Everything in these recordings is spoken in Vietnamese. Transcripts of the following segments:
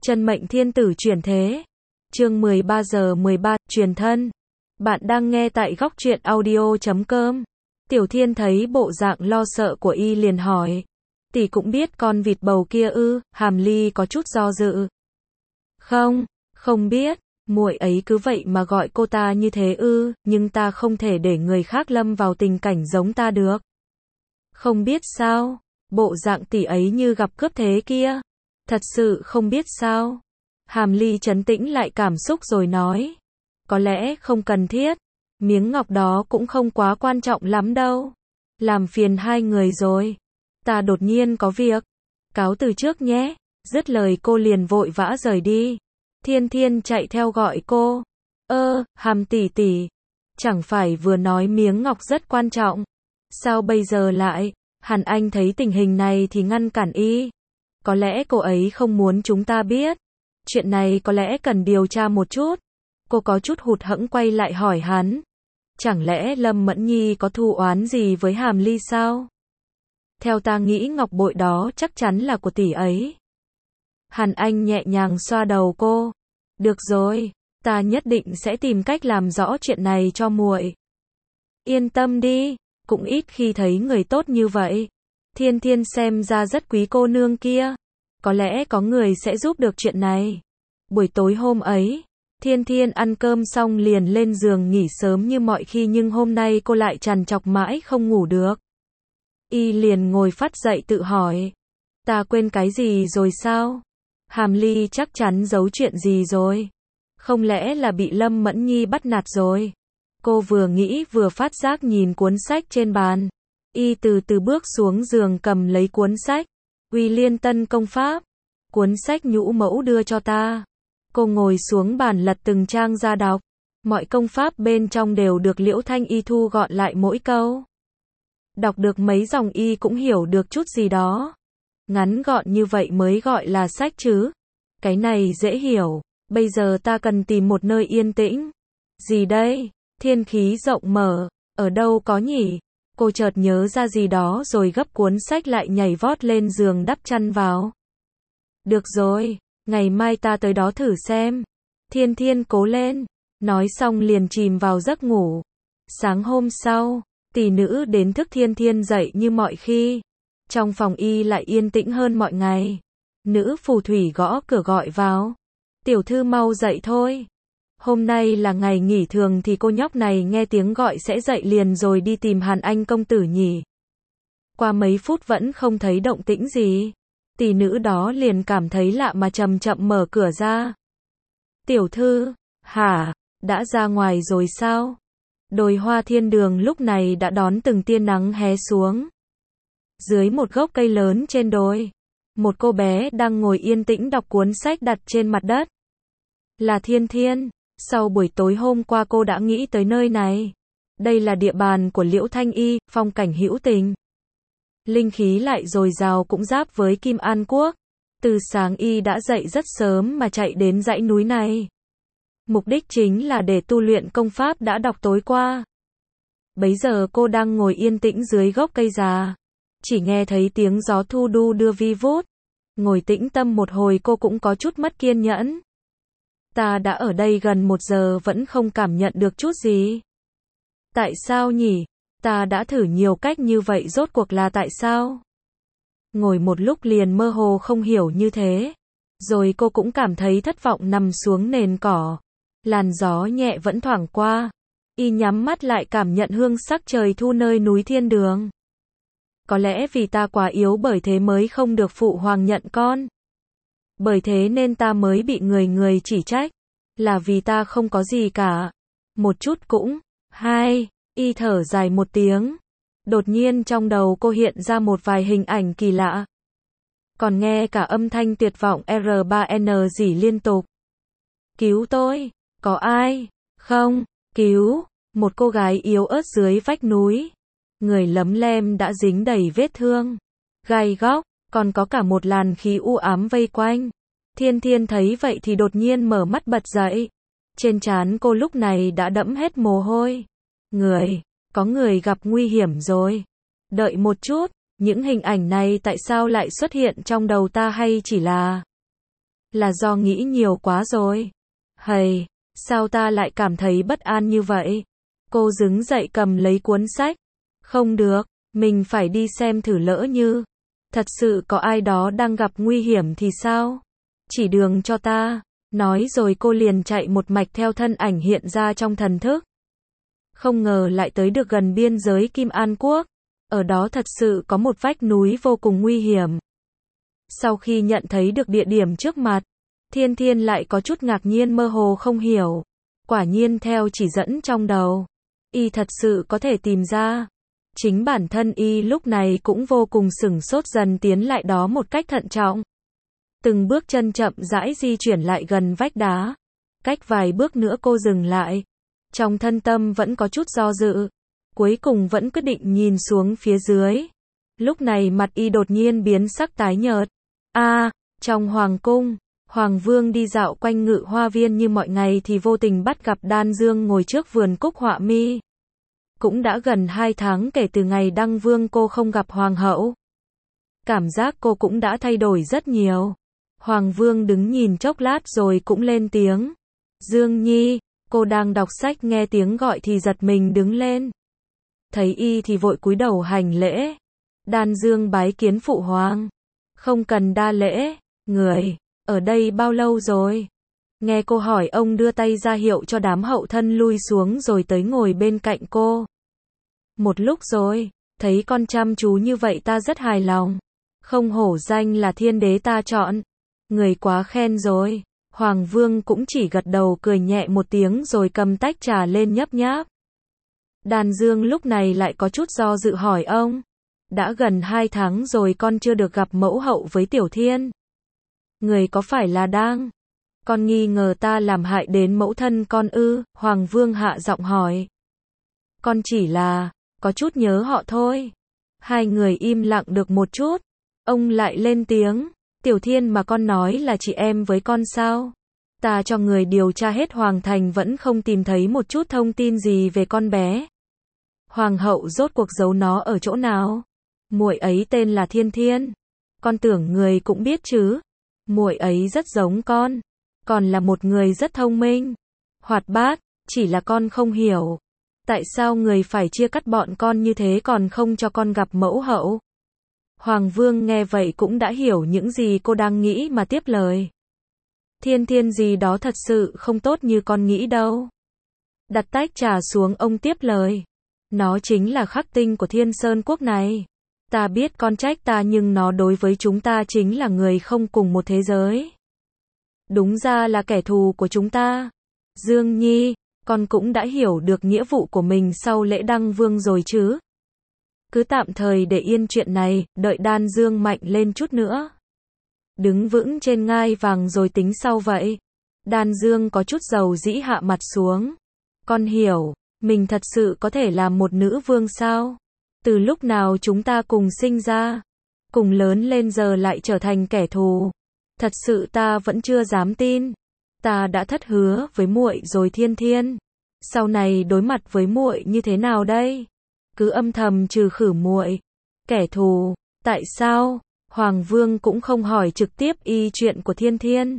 Chân mệnh thiên tử chuyển thế. Chương 13 giờ 13, truyền thân. Bạn đang nghe tại góc truyện audio.com. Tiểu Thiên thấy bộ dạng lo sợ của y liền hỏi. Tỷ cũng biết con vịt bầu kia ư? Hàm Ly có chút do dự. Không biết. Muội ấy cứ vậy mà gọi cô ta như thế ư? Nhưng ta không thể để người khác lâm vào tình cảnh giống ta được. Không biết sao? Bộ dạng tỷ ấy như gặp cướp thế kia. Thật sự không biết sao? Hàm Ly trấn tĩnh lại cảm xúc rồi nói. Có lẽ không cần thiết. Miếng ngọc đó cũng không quá quan trọng lắm đâu. Làm phiền hai người rồi. Ta đột nhiên có việc. Cáo từ trước nhé. Dứt lời cô liền vội vã rời đi. Thiên Thiên chạy theo gọi cô. Hàm tỷ tỷ. Chẳng phải vừa nói miếng ngọc rất quan trọng. Sao bây giờ lại? Hàn Anh thấy tình hình này thì ngăn cản y. Có lẽ cô ấy không muốn chúng ta biết. Chuyện này có lẽ cần điều tra một chút. Cô có chút hụt hẫng quay lại hỏi hắn. Chẳng lẽ Lâm Mẫn Nhi có thù oán gì với Hàm Ly sao? Theo ta nghĩ ngọc bội đó chắc chắn là của tỷ ấy. Hàn Anh nhẹ nhàng xoa đầu cô. Được rồi, ta nhất định sẽ tìm cách làm rõ chuyện này cho muội. Yên tâm đi, cũng ít khi thấy người tốt như vậy. Thiên Thiên xem ra rất quý cô nương kia. Có lẽ có người sẽ giúp được chuyện này. Buổi tối hôm ấy, Thiên Thiên ăn cơm xong liền lên giường nghỉ sớm như mọi khi, nhưng hôm nay cô lại trằn trọc mãi không ngủ được. Y liền ngồi phắt dậy tự hỏi. Ta quên cái gì rồi sao? Hàm Ly chắc chắn giấu chuyện gì rồi. Không lẽ là bị Lâm Mẫn Nhi bắt nạt rồi? Cô vừa nghĩ vừa phát giác nhìn cuốn sách trên bàn. Y từ từ bước xuống giường cầm lấy cuốn sách. Uy Liên Tân Công Pháp. Cuốn sách nhũ mẫu đưa cho ta. Cô ngồi xuống bàn lật từng trang ra đọc. Mọi công pháp bên trong đều được Liễu Thanh Y thu gọn lại mỗi câu. Đọc được mấy dòng y cũng hiểu được chút gì đó. Ngắn gọn như vậy mới gọi là sách chứ. Cái này dễ hiểu. Bây giờ ta cần tìm một nơi yên tĩnh. Gì đây? Thiên khí rộng mở. Ở đâu có nhỉ? Cô chợt nhớ ra gì đó rồi gấp cuốn sách lại nhảy vót lên giường đắp chăn vào. Được rồi, ngày mai ta tới đó thử xem. Thiên Thiên cố lên. Nói xong liền chìm vào giấc ngủ. Sáng hôm sau, tỷ nữ đến thức Thiên Thiên dậy như mọi khi. Trong phòng y lại yên tĩnh hơn mọi ngày. Nữ phù thủy gõ cửa gọi vào. Tiểu thư mau dậy thôi. Hôm nay là ngày nghỉ, thường thì cô nhóc này nghe tiếng gọi sẽ dậy liền rồi đi tìm Hàn Anh công tử nhỉ. Qua mấy phút vẫn không thấy động tĩnh gì. Tỷ nữ đó liền cảm thấy lạ mà chậm chậm mở cửa ra. Tiểu thư, hả, đã ra ngoài rồi sao? Đồi hoa thiên đường lúc này đã đón từng tia nắng hé xuống. Dưới một gốc cây lớn trên đồi, một cô bé đang ngồi yên tĩnh đọc cuốn sách đặt trên mặt đất. Là Thiên Thiên. Sau buổi tối hôm qua cô đã nghĩ tới nơi này. Đây là địa bàn của Liễu Thanh Y, phong cảnh hữu tình. Linh khí lại dồi dào, cũng giáp với Kim An Quốc. Từ sáng y đã dậy rất sớm mà chạy đến dãy núi này. Mục đích chính là để tu luyện công pháp đã đọc tối qua. Bấy giờ cô đang ngồi yên tĩnh dưới gốc cây già. Chỉ nghe thấy tiếng gió thu đu đưa vi vút. Ngồi tĩnh tâm một hồi cô cũng có chút mất kiên nhẫn. Ta đã ở đây gần 1 giờ vẫn không cảm nhận được chút gì. Tại sao nhỉ? Ta đã thử nhiều cách như vậy, rốt cuộc là tại sao? Ngồi một lúc liền mơ hồ không hiểu như thế. Rồi cô cũng cảm thấy thất vọng nằm xuống nền cỏ. Làn gió nhẹ vẫn thoảng qua. Y nhắm mắt lại cảm nhận hương sắc trời thu nơi núi thiên đường. Có lẽ vì ta quá yếu bởi thế mới không được phụ hoàng nhận con. Bởi thế nên ta mới bị người chỉ trách. Là vì ta không có gì cả. Một chút cũng. Y thở dài một tiếng. Đột nhiên trong đầu cô hiện ra một vài hình ảnh kỳ lạ. Còn nghe cả âm thanh tuyệt vọng R3N rỉ liên tục. Cứu tôi. Có ai? Không. Cứu. Một cô gái yếu ớt dưới vách núi. Người lấm lem đã dính đầy vết thương. Gai góc. Còn có cả một làn khí u ám vây quanh. Thiên Thiên thấy vậy thì đột nhiên mở mắt bật dậy. Trên trán cô lúc này đã đẫm hết mồ hôi. Có người gặp nguy hiểm rồi. Đợi một chút, những hình ảnh này tại sao lại xuất hiện trong đầu ta, hay chỉ là Là do nghĩ nhiều quá rồi. Hầy, sao ta lại cảm thấy bất an như vậy? Cô đứng dậy cầm lấy cuốn sách. Không được, mình phải đi xem thử lỡ như thật sự có ai đó đang gặp nguy hiểm thì sao? Chỉ đường cho ta. Nói rồi cô liền chạy một mạch theo thân ảnh hiện ra trong thần thức. Không ngờ lại tới được gần biên giới Kim An Quốc. Ở đó thật sự có một vách núi vô cùng nguy hiểm. Sau khi nhận thấy được địa điểm trước mặt, Thiên Thiên lại có chút ngạc nhiên mơ hồ không hiểu. Quả nhiên theo chỉ dẫn trong đầu, y thật sự có thể tìm ra. Chính bản thân y lúc này cũng vô cùng sửng sốt, dần tiến lại đó một cách thận trọng. Từng bước chân chậm rãi di chuyển lại gần vách đá. Cách vài bước nữa cô dừng lại. Trong thân tâm vẫn có chút do dự. Cuối cùng vẫn quyết định nhìn xuống phía dưới. Lúc này mặt y đột nhiên biến sắc tái nhợt. Trong hoàng cung, Hoàng Vương đi dạo quanh Ngự Hoa Viên như mọi ngày thì vô tình bắt gặp Đan Dương ngồi trước vườn cúc họa mi. Cũng đã gần 2 tháng kể từ ngày Đăng Vương cô không gặp Hoàng hậu. Cảm giác cô cũng đã thay đổi rất nhiều. Hoàng Vương đứng nhìn chốc lát rồi cũng lên tiếng. Dương Nhi, cô đang đọc sách nghe tiếng gọi thì giật mình đứng lên. Thấy y thì vội cúi đầu hành lễ. Đan Dương bái kiến phụ hoàng. Không cần đa lễ, người ở đây bao lâu rồi? Nghe cô hỏi, ông đưa tay ra hiệu cho đám hậu thân lui xuống rồi tới ngồi bên cạnh cô. Một lúc rồi, thấy con chăm chú như vậy ta rất hài lòng. Không hổ danh là thiên đế ta chọn. Người quá khen rồi. Hoàng Vương cũng chỉ gật đầu cười nhẹ một tiếng rồi cầm tách trà lên nhấp nháp. Đan Dương lúc này lại có chút do dự hỏi ông. Đã gần 2 tháng rồi con chưa được gặp mẫu hậu với Tiểu Thiên. Người có phải là đang con nghi ngờ ta làm hại đến mẫu thân con ư? Hoàng Vương hạ giọng hỏi. Con chỉ là có chút nhớ họ thôi. Hai người im lặng được một chút. Ông lại lên tiếng. Tiểu Thiên mà con nói là chị em với con sao? Ta cho người điều tra hết Hoàng thành vẫn không tìm thấy một chút thông tin gì về con bé. Hoàng hậu rốt cuộc giấu nó ở chỗ nào? Muội ấy tên là Thiên Thiên. Con tưởng người cũng biết chứ. Muội ấy rất giống con. Còn là một người rất thông minh, hoạt bát, chỉ là con không hiểu. Tại sao người phải chia cắt bọn con như thế còn không cho con gặp mẫu hậu? Hoàng Vương nghe vậy cũng đã hiểu những gì cô đang nghĩ mà tiếp lời. Thiên Thiên gì đó thật sự không tốt như con nghĩ đâu. Đặt tách trà xuống, ông tiếp lời. Nó chính là khắc tinh của Thiên Sơn Quốc này. Ta biết con trách ta nhưng nó đối với chúng ta chính là người không cùng một thế giới. Đúng ra là kẻ thù của chúng ta. Dương Nhi, con cũng đã hiểu được nghĩa vụ của mình sau lễ Đăng Vương rồi chứ? Cứ tạm thời để yên chuyện này, đợi Đan Dương mạnh lên chút nữa. Đứng vững trên ngai vàng rồi tính sau vậy. Đan Dương có chút dầu dĩ hạ mặt xuống. Con hiểu, mình thật sự có thể làm một nữ vương sao? Từ lúc nào chúng ta cùng sinh ra, cùng lớn lên giờ lại trở thành kẻ thù. Thật sự ta vẫn chưa dám tin. Ta đã thất hứa với muội rồi Thiên Thiên. Sau này đối mặt với muội như thế nào đây? Cứ âm thầm trừ khử muội. Kẻ thù, tại sao? Hoàng Vương cũng không hỏi trực tiếp y chuyện của Thiên Thiên.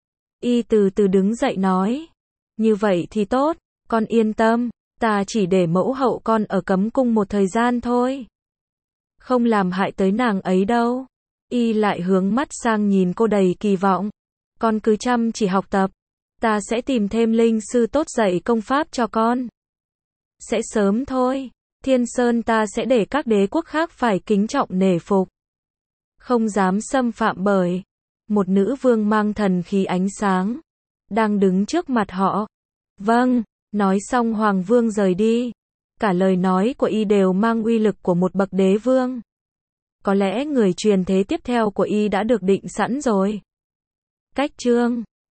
Y từ từ đứng dậy nói. Như vậy thì tốt, con yên tâm. Ta chỉ để mẫu hậu con ở cấm cung một thời gian thôi. Không làm hại tới nàng ấy đâu. Y lại hướng mắt sang nhìn cô đầy kỳ vọng. Con cứ chăm chỉ học tập. Ta sẽ tìm thêm linh sư tốt dạy công pháp cho con. Sẽ sớm thôi. Thiên Sơn ta sẽ để các đế quốc khác phải kính trọng nể phục. Không dám xâm phạm bởi một nữ vương mang thần khí ánh sáng. Đang đứng trước mặt họ. Vâng. Nói xong Hoàng Vương rời đi. Cả lời nói của y đều mang uy lực của một bậc đế vương. Có lẽ người truyền thế tiếp theo của y đã được định sẵn rồi. Cách chương